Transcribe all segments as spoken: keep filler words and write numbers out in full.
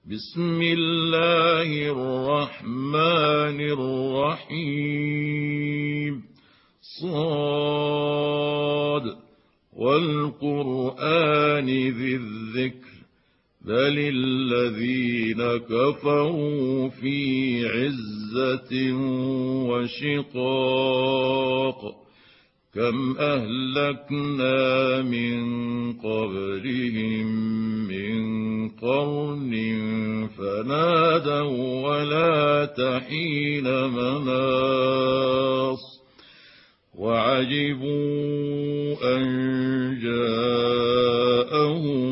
بسم الله الرحمن الرحيم صاد والقرآن ذي الذكر بل الذين كفروا في عزة وشقاق كم أهلكنا من قبلهم من قرن فنادوا ولا تحين مناص وعجبوا أن جاءهم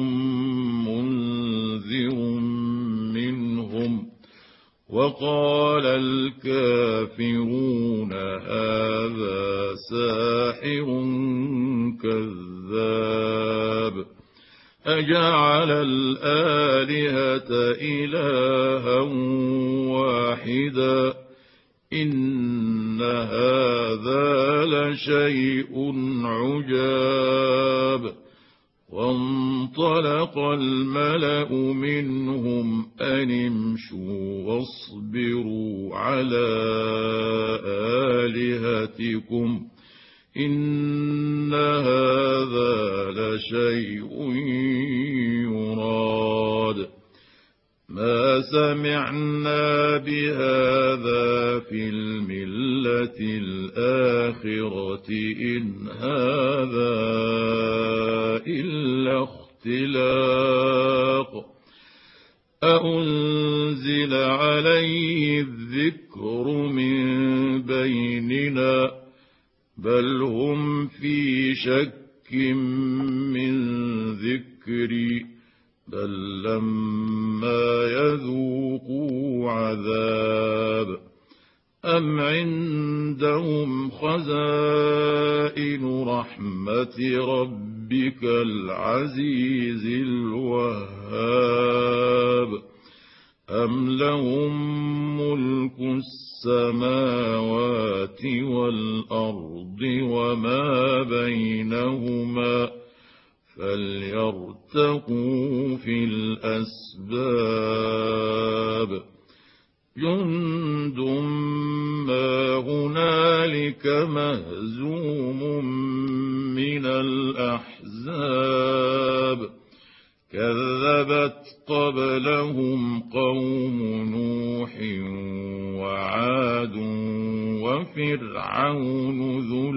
منذر منهم وقال الكافرون هذا ساحر كذاب أجعل الآلهة إلها واحدا إن هذا لشيء عجاب وانطلق الملأ منهم أن امشوا واصبروا على آلهتكم إن هذا لشيء يراد ما سمعنا بهذا في الملة الآخرة إن هذا إلا اختلاق أأنزل عليه الذكر من بيننا بل هم في شك من ذكري بل لما يذوقوا عذاب أم عندهم خزائن رحمة ربك العزيز الوهاب أم لهم ملك السماوات والأرض وما بينهما فليرتقوا في الأسباب جند ما هنالك مهزوم من الأحزاب كذبت قبلهم قوم نوح وعاد وفرعون ذو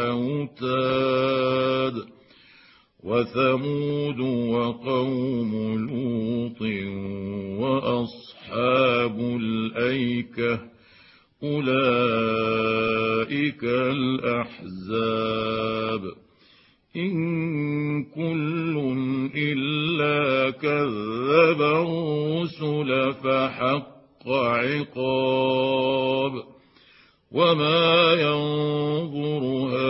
الأوتاد وثمود وقوم لوط وأصحاب الأيكة أولئك الأحزاب إن كل إلا كذب الرسل فحق عقاب وما ينظر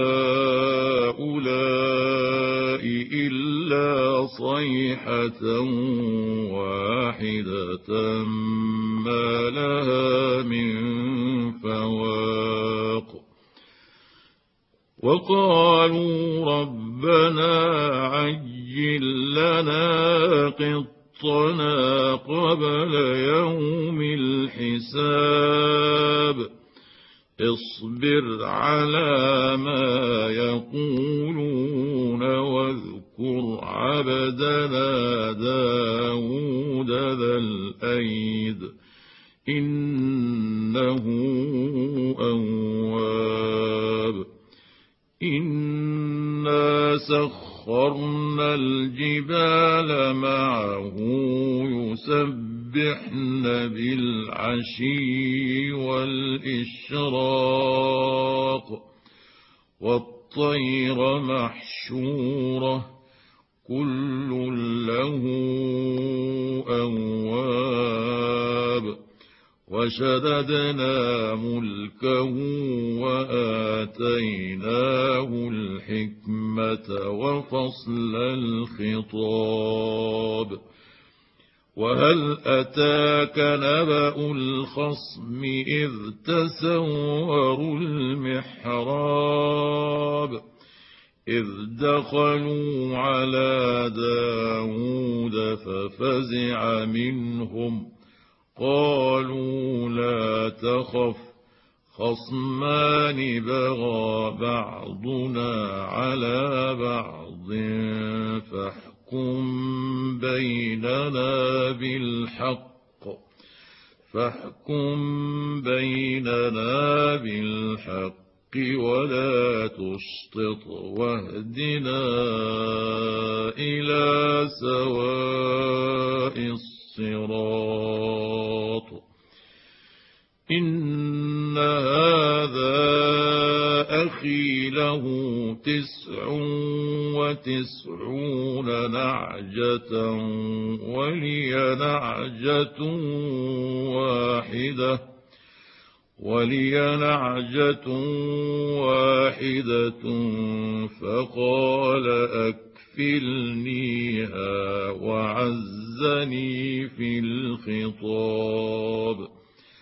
هؤلاء إلا صيحة واحدة ما لها من فواق وقالوا ربنا عجل لنا قطنا قبل يوم الحساب اصبر على ما يقولون واذكر عبدنا داود ذا الأيد إنه أواب إنا سخرنا الجبال معه يسبحن بالعشي والإشراق والطير محشورة كل له أواب وشددنا ملكه وآتيناه الحكمة وفصل الخطاب وهل أتاك نبأ الخصم إذ تسوروا المحراب إذ دخلوا على داود ففزع منهم قالوا لا تخف خصمان بغى بعضنا على بعض فاحكم بيننا بالحق فاحكم بيننا بالحق ولا تشطط واهدنا إلى سواء الصراط إن هذا أخي له تسع وتسعون نعجة ولي نعجة واحدة ولي نعجة واحدة فقال أكفلنيها وعزني في الخطاب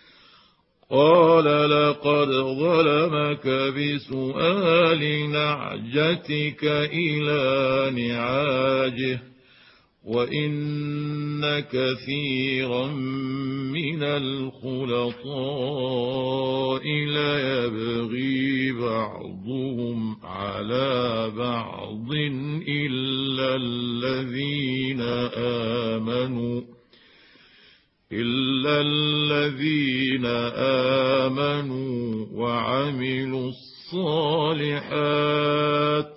قال لقد ظلمك بسؤال نعجتك إلى نعاجه وإن كثيرا من الخلطاء ليبغي بعضهم على بعض إلا الذين آمنوا إلا الذين آمنوا وعملوا الصالحات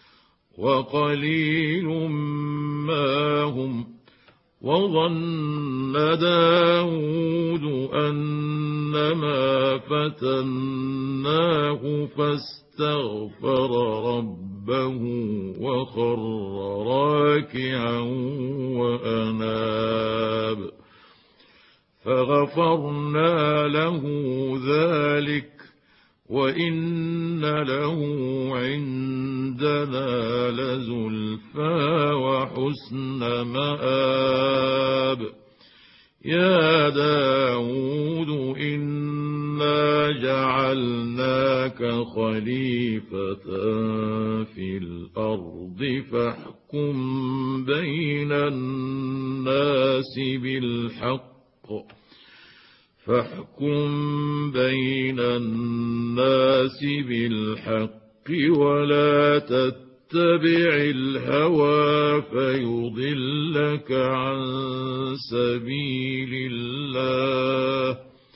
وقليل ما هم وظن داود أنما فتناه فاستغفر ربه وخر راكعا وأناب فغفرنا له ذلك وإن له عندنا لزلفى وحسن مآب يا داود إنا جعلناك خليفة في الأرض فاحكم بين الناس بالحق فاحكم بين الناس بالحق ولا تتبع الهوى فيضلك عن سبيل الله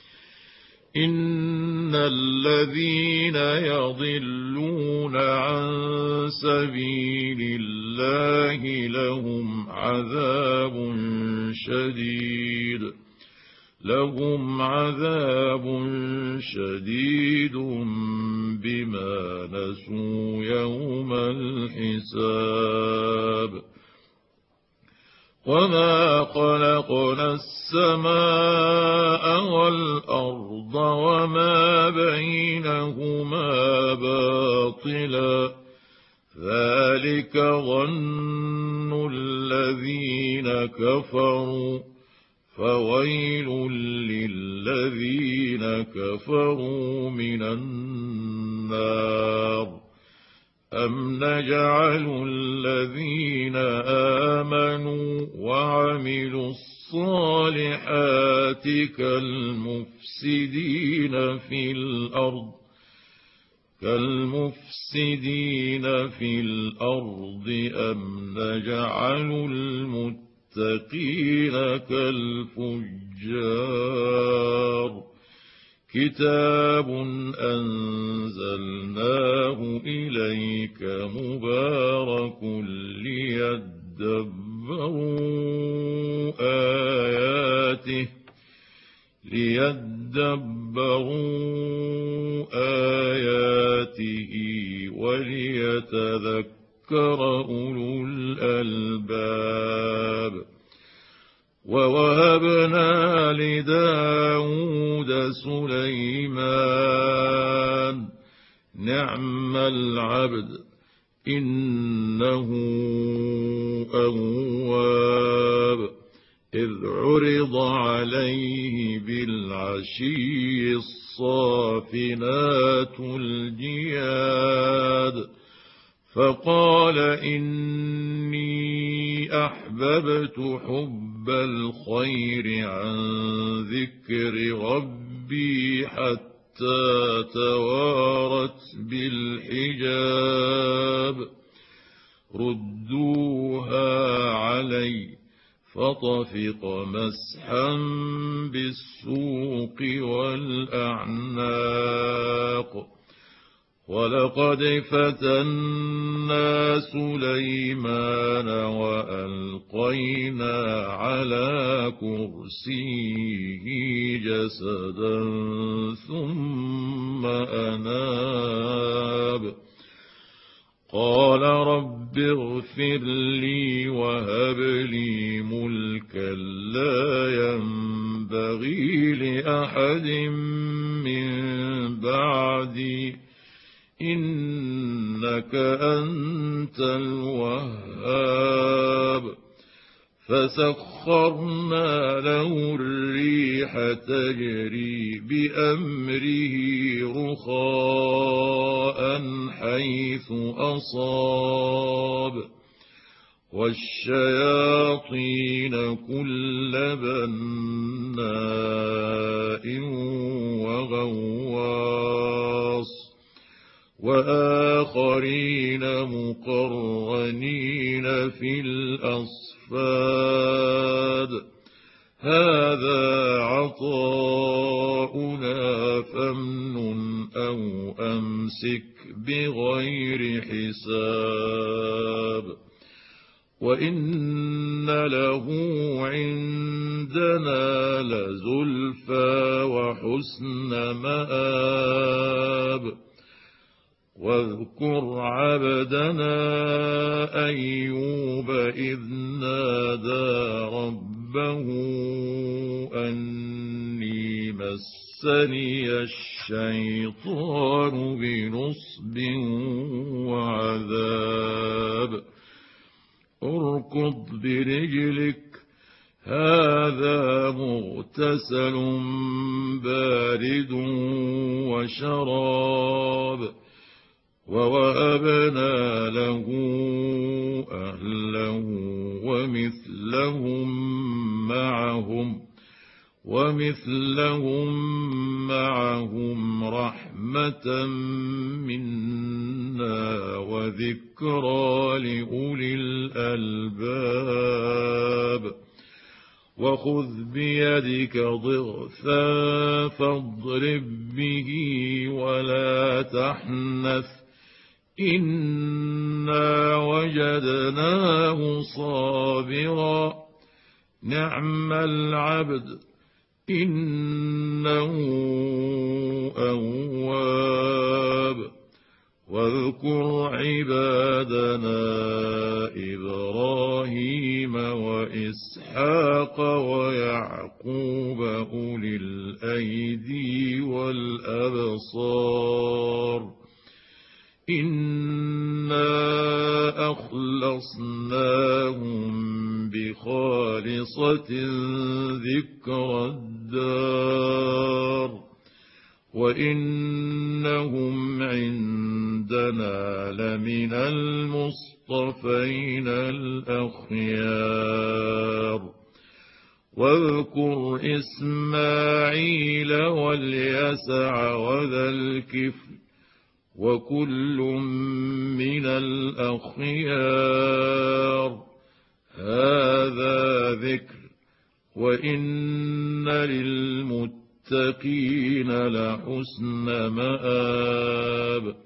إن الذين يضلون عن سبيل الله لهم عذاب شديد لهم عذاب شديد بما نسوا يوم الحساب وما خلقنا السماء والأرض وما بينهما باطلا ذلك ظن الذين كفروا فويل للذين كفروا من النار أم نجعل الذين آمنوا وعملوا الصالحات كالمفسدين في الأرض كالمفسدين في الأرض أم نجعل المتقين المتقين كالفجار كتاب أنزلناه إليك مبارك ليدبروا آياته ليدبروا آياته وليتذكر أولو الألباب ووهبنا لداود سليمان نعم العبد إنه أواب إذ عرض عليه بالعشي الصافنات الجياد فقال عن ذكر ربي حتى توارت بالحجاب ردوها علي فطفق مسحا بالسوق والأعناق ولقد فتنا سليمان وألقينا على كرسيه جسدا ثم أناب قال رب اغفر لي وهب لي ملكا لا ينبغي لأحد من بعدي إنك أنت الوهاب فسخرنا له الريح تجري بأمره رخاء حيث أصاب والشياطين كل بناء وغواص وآخرين مقرنين في الأصفاد هذا عطاؤنا فامنن أو أمسك بغير حساب وإن له عندنا لزلفى وحسن مآب واذكر عبدنا أيوب إذ نادى ربه أني مسني الشيطان بنصب وعذاب اركض برجلك هذا مغتسل بارد وشراب ووهبنا له أهله ومثلهم معهم ومثلهم معهم رحمة منا وذكرى لأولي الألباب وخذ بيدك ضغثا فاضرب به ولا تحنث إنا وجدناه صابرا نعم العبد إنه أواب واذكر عبادنا إبراهيم وإسحاق ويعقوب أولي الأيدي والأبصار إنا أخلصناهم بخالصة ذكر الدار وإنهم عندنا لمن المصطفين الأخيار واذكر إسماعيل واليسع وذا الكفل وكل من الأخيار هذا ذكر وإن للمتقين لحسن مآب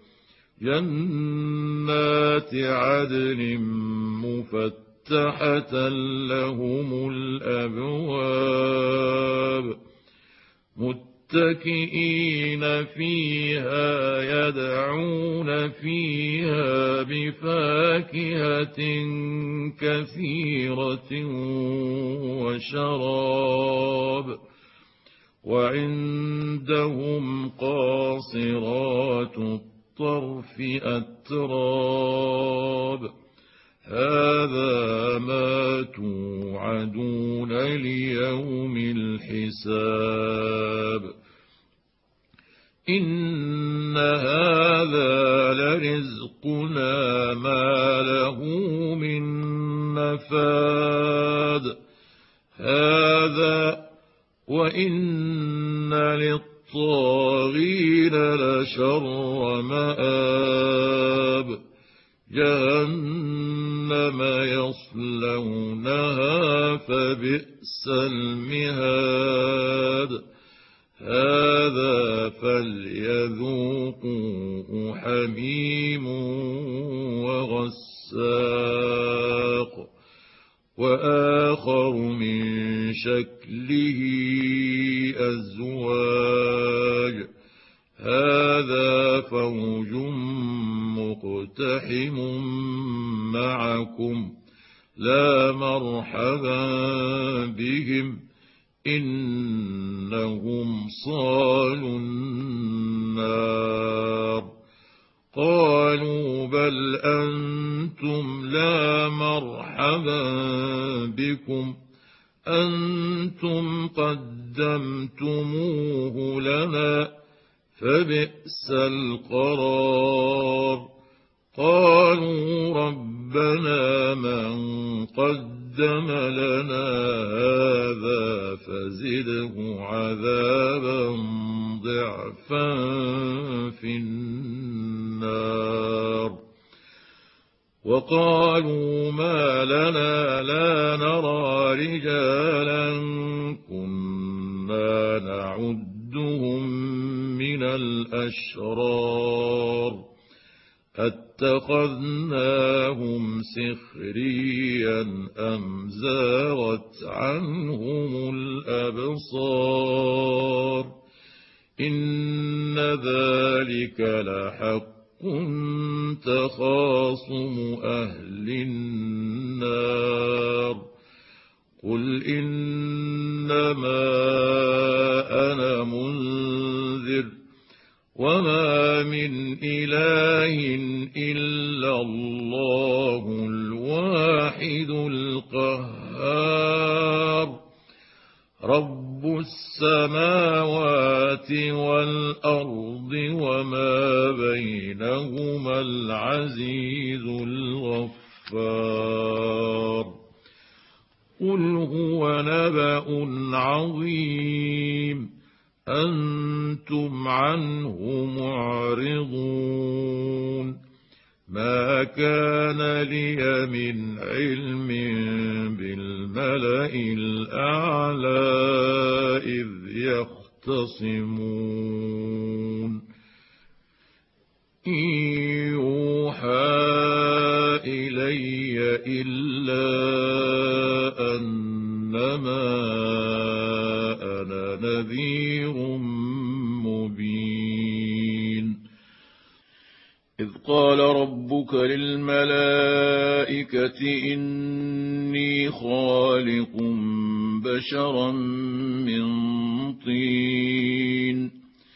جنات عدن مفتحة لهم الأبواب متكئين فيها يدعون فيها بفاكهة كثيرة وشراب وعندهم قاصرات الطرف أتراب هذا ما توعدون ليوم الحساب إن هذا لرزقنا ما له من نفاد هذا وإن للطاغين لشر مآب جهنم يصلونها فبئس المهاد هذا فليذوقوه حميم وغساق وآخر من شكله أزواج هذا فوج مقتحم معكم لا مرحبا بهم إنهم صالوا النار قالوا بل أنتم لا مرحبا بكم أنتم قدمتموه لنا فبئس القرار قالوا ربنا من قدم لنا هذا فزده عذابا ضعفا في النار وقالوا ما لنا لا نرى رجالا كنا نعدهم من الأشرار أتخذناهم سخريا أم زاغت عنهم الأبصار إن ذلك لحق تخاصم أهل النار قل إنما أنا منذر وما من إله إلا الله الواحد القهار رب السماوات والأرض وما بينهما العزيز الغفار قل هو نبأ عظيم أنتم عنه معرضون ما كان لي من علم بالملأ الأعلى إذ يختصمون إن يوحى إلي إلا أنما أنا نذير مبين إذ قال ربك للملائكة إني خالق بشرا من طين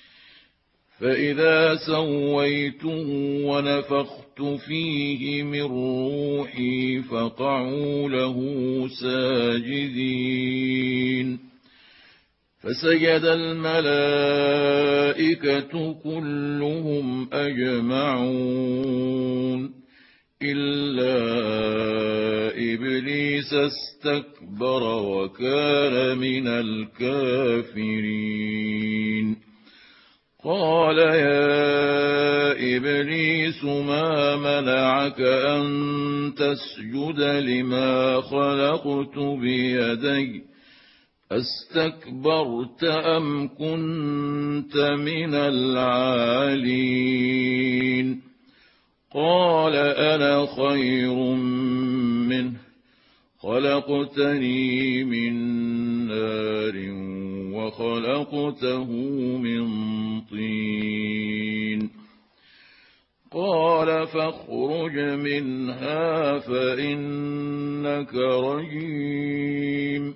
فإذا سويته ونفخت فيه من روحي فقعوا له ساجدين فسجد الملائكة كلهم أجمعون إلا إبليس استكبر وكان من الكافرين قال يا إبليس ما منعك أن تسجد لما خلقت بيدي أستكبرت أم كنت من العالين قال أنا خير منه خلقتني من نار وخلقته من طين قال فاخرج منها فإنك رجيم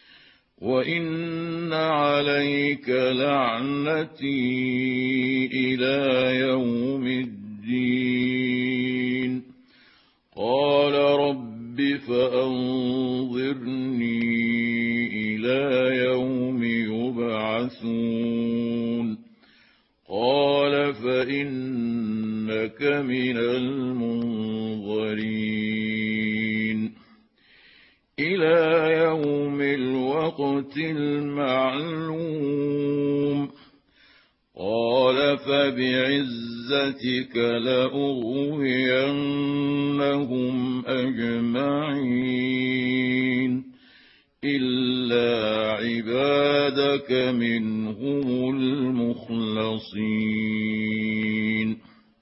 وإن عليك لعنتي إلى يوم الدين قال رب فأنظرني إلى يوم يبعثون قال فإنك من المنظرين إلى يوم الوقت المعلوم معلوم قال فبعزتك لأغوينهم أجمعين إلا عبادك منهم المخلصين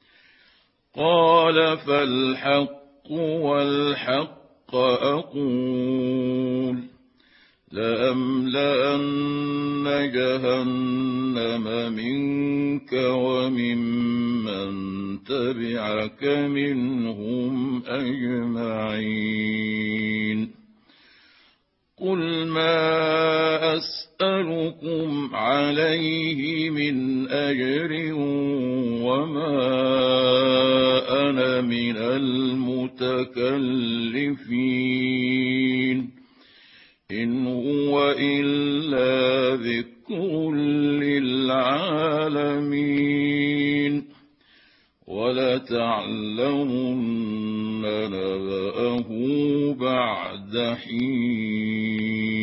قال فالحق والحق أقول لأملأن جهنم منك وممن تبعك منهم أجمعين قل ما أسألكم عليه من أجر وما أنا من المتكلفين إن هو إلا ذكر للعالمين ولتعلمن نبأه بعد حين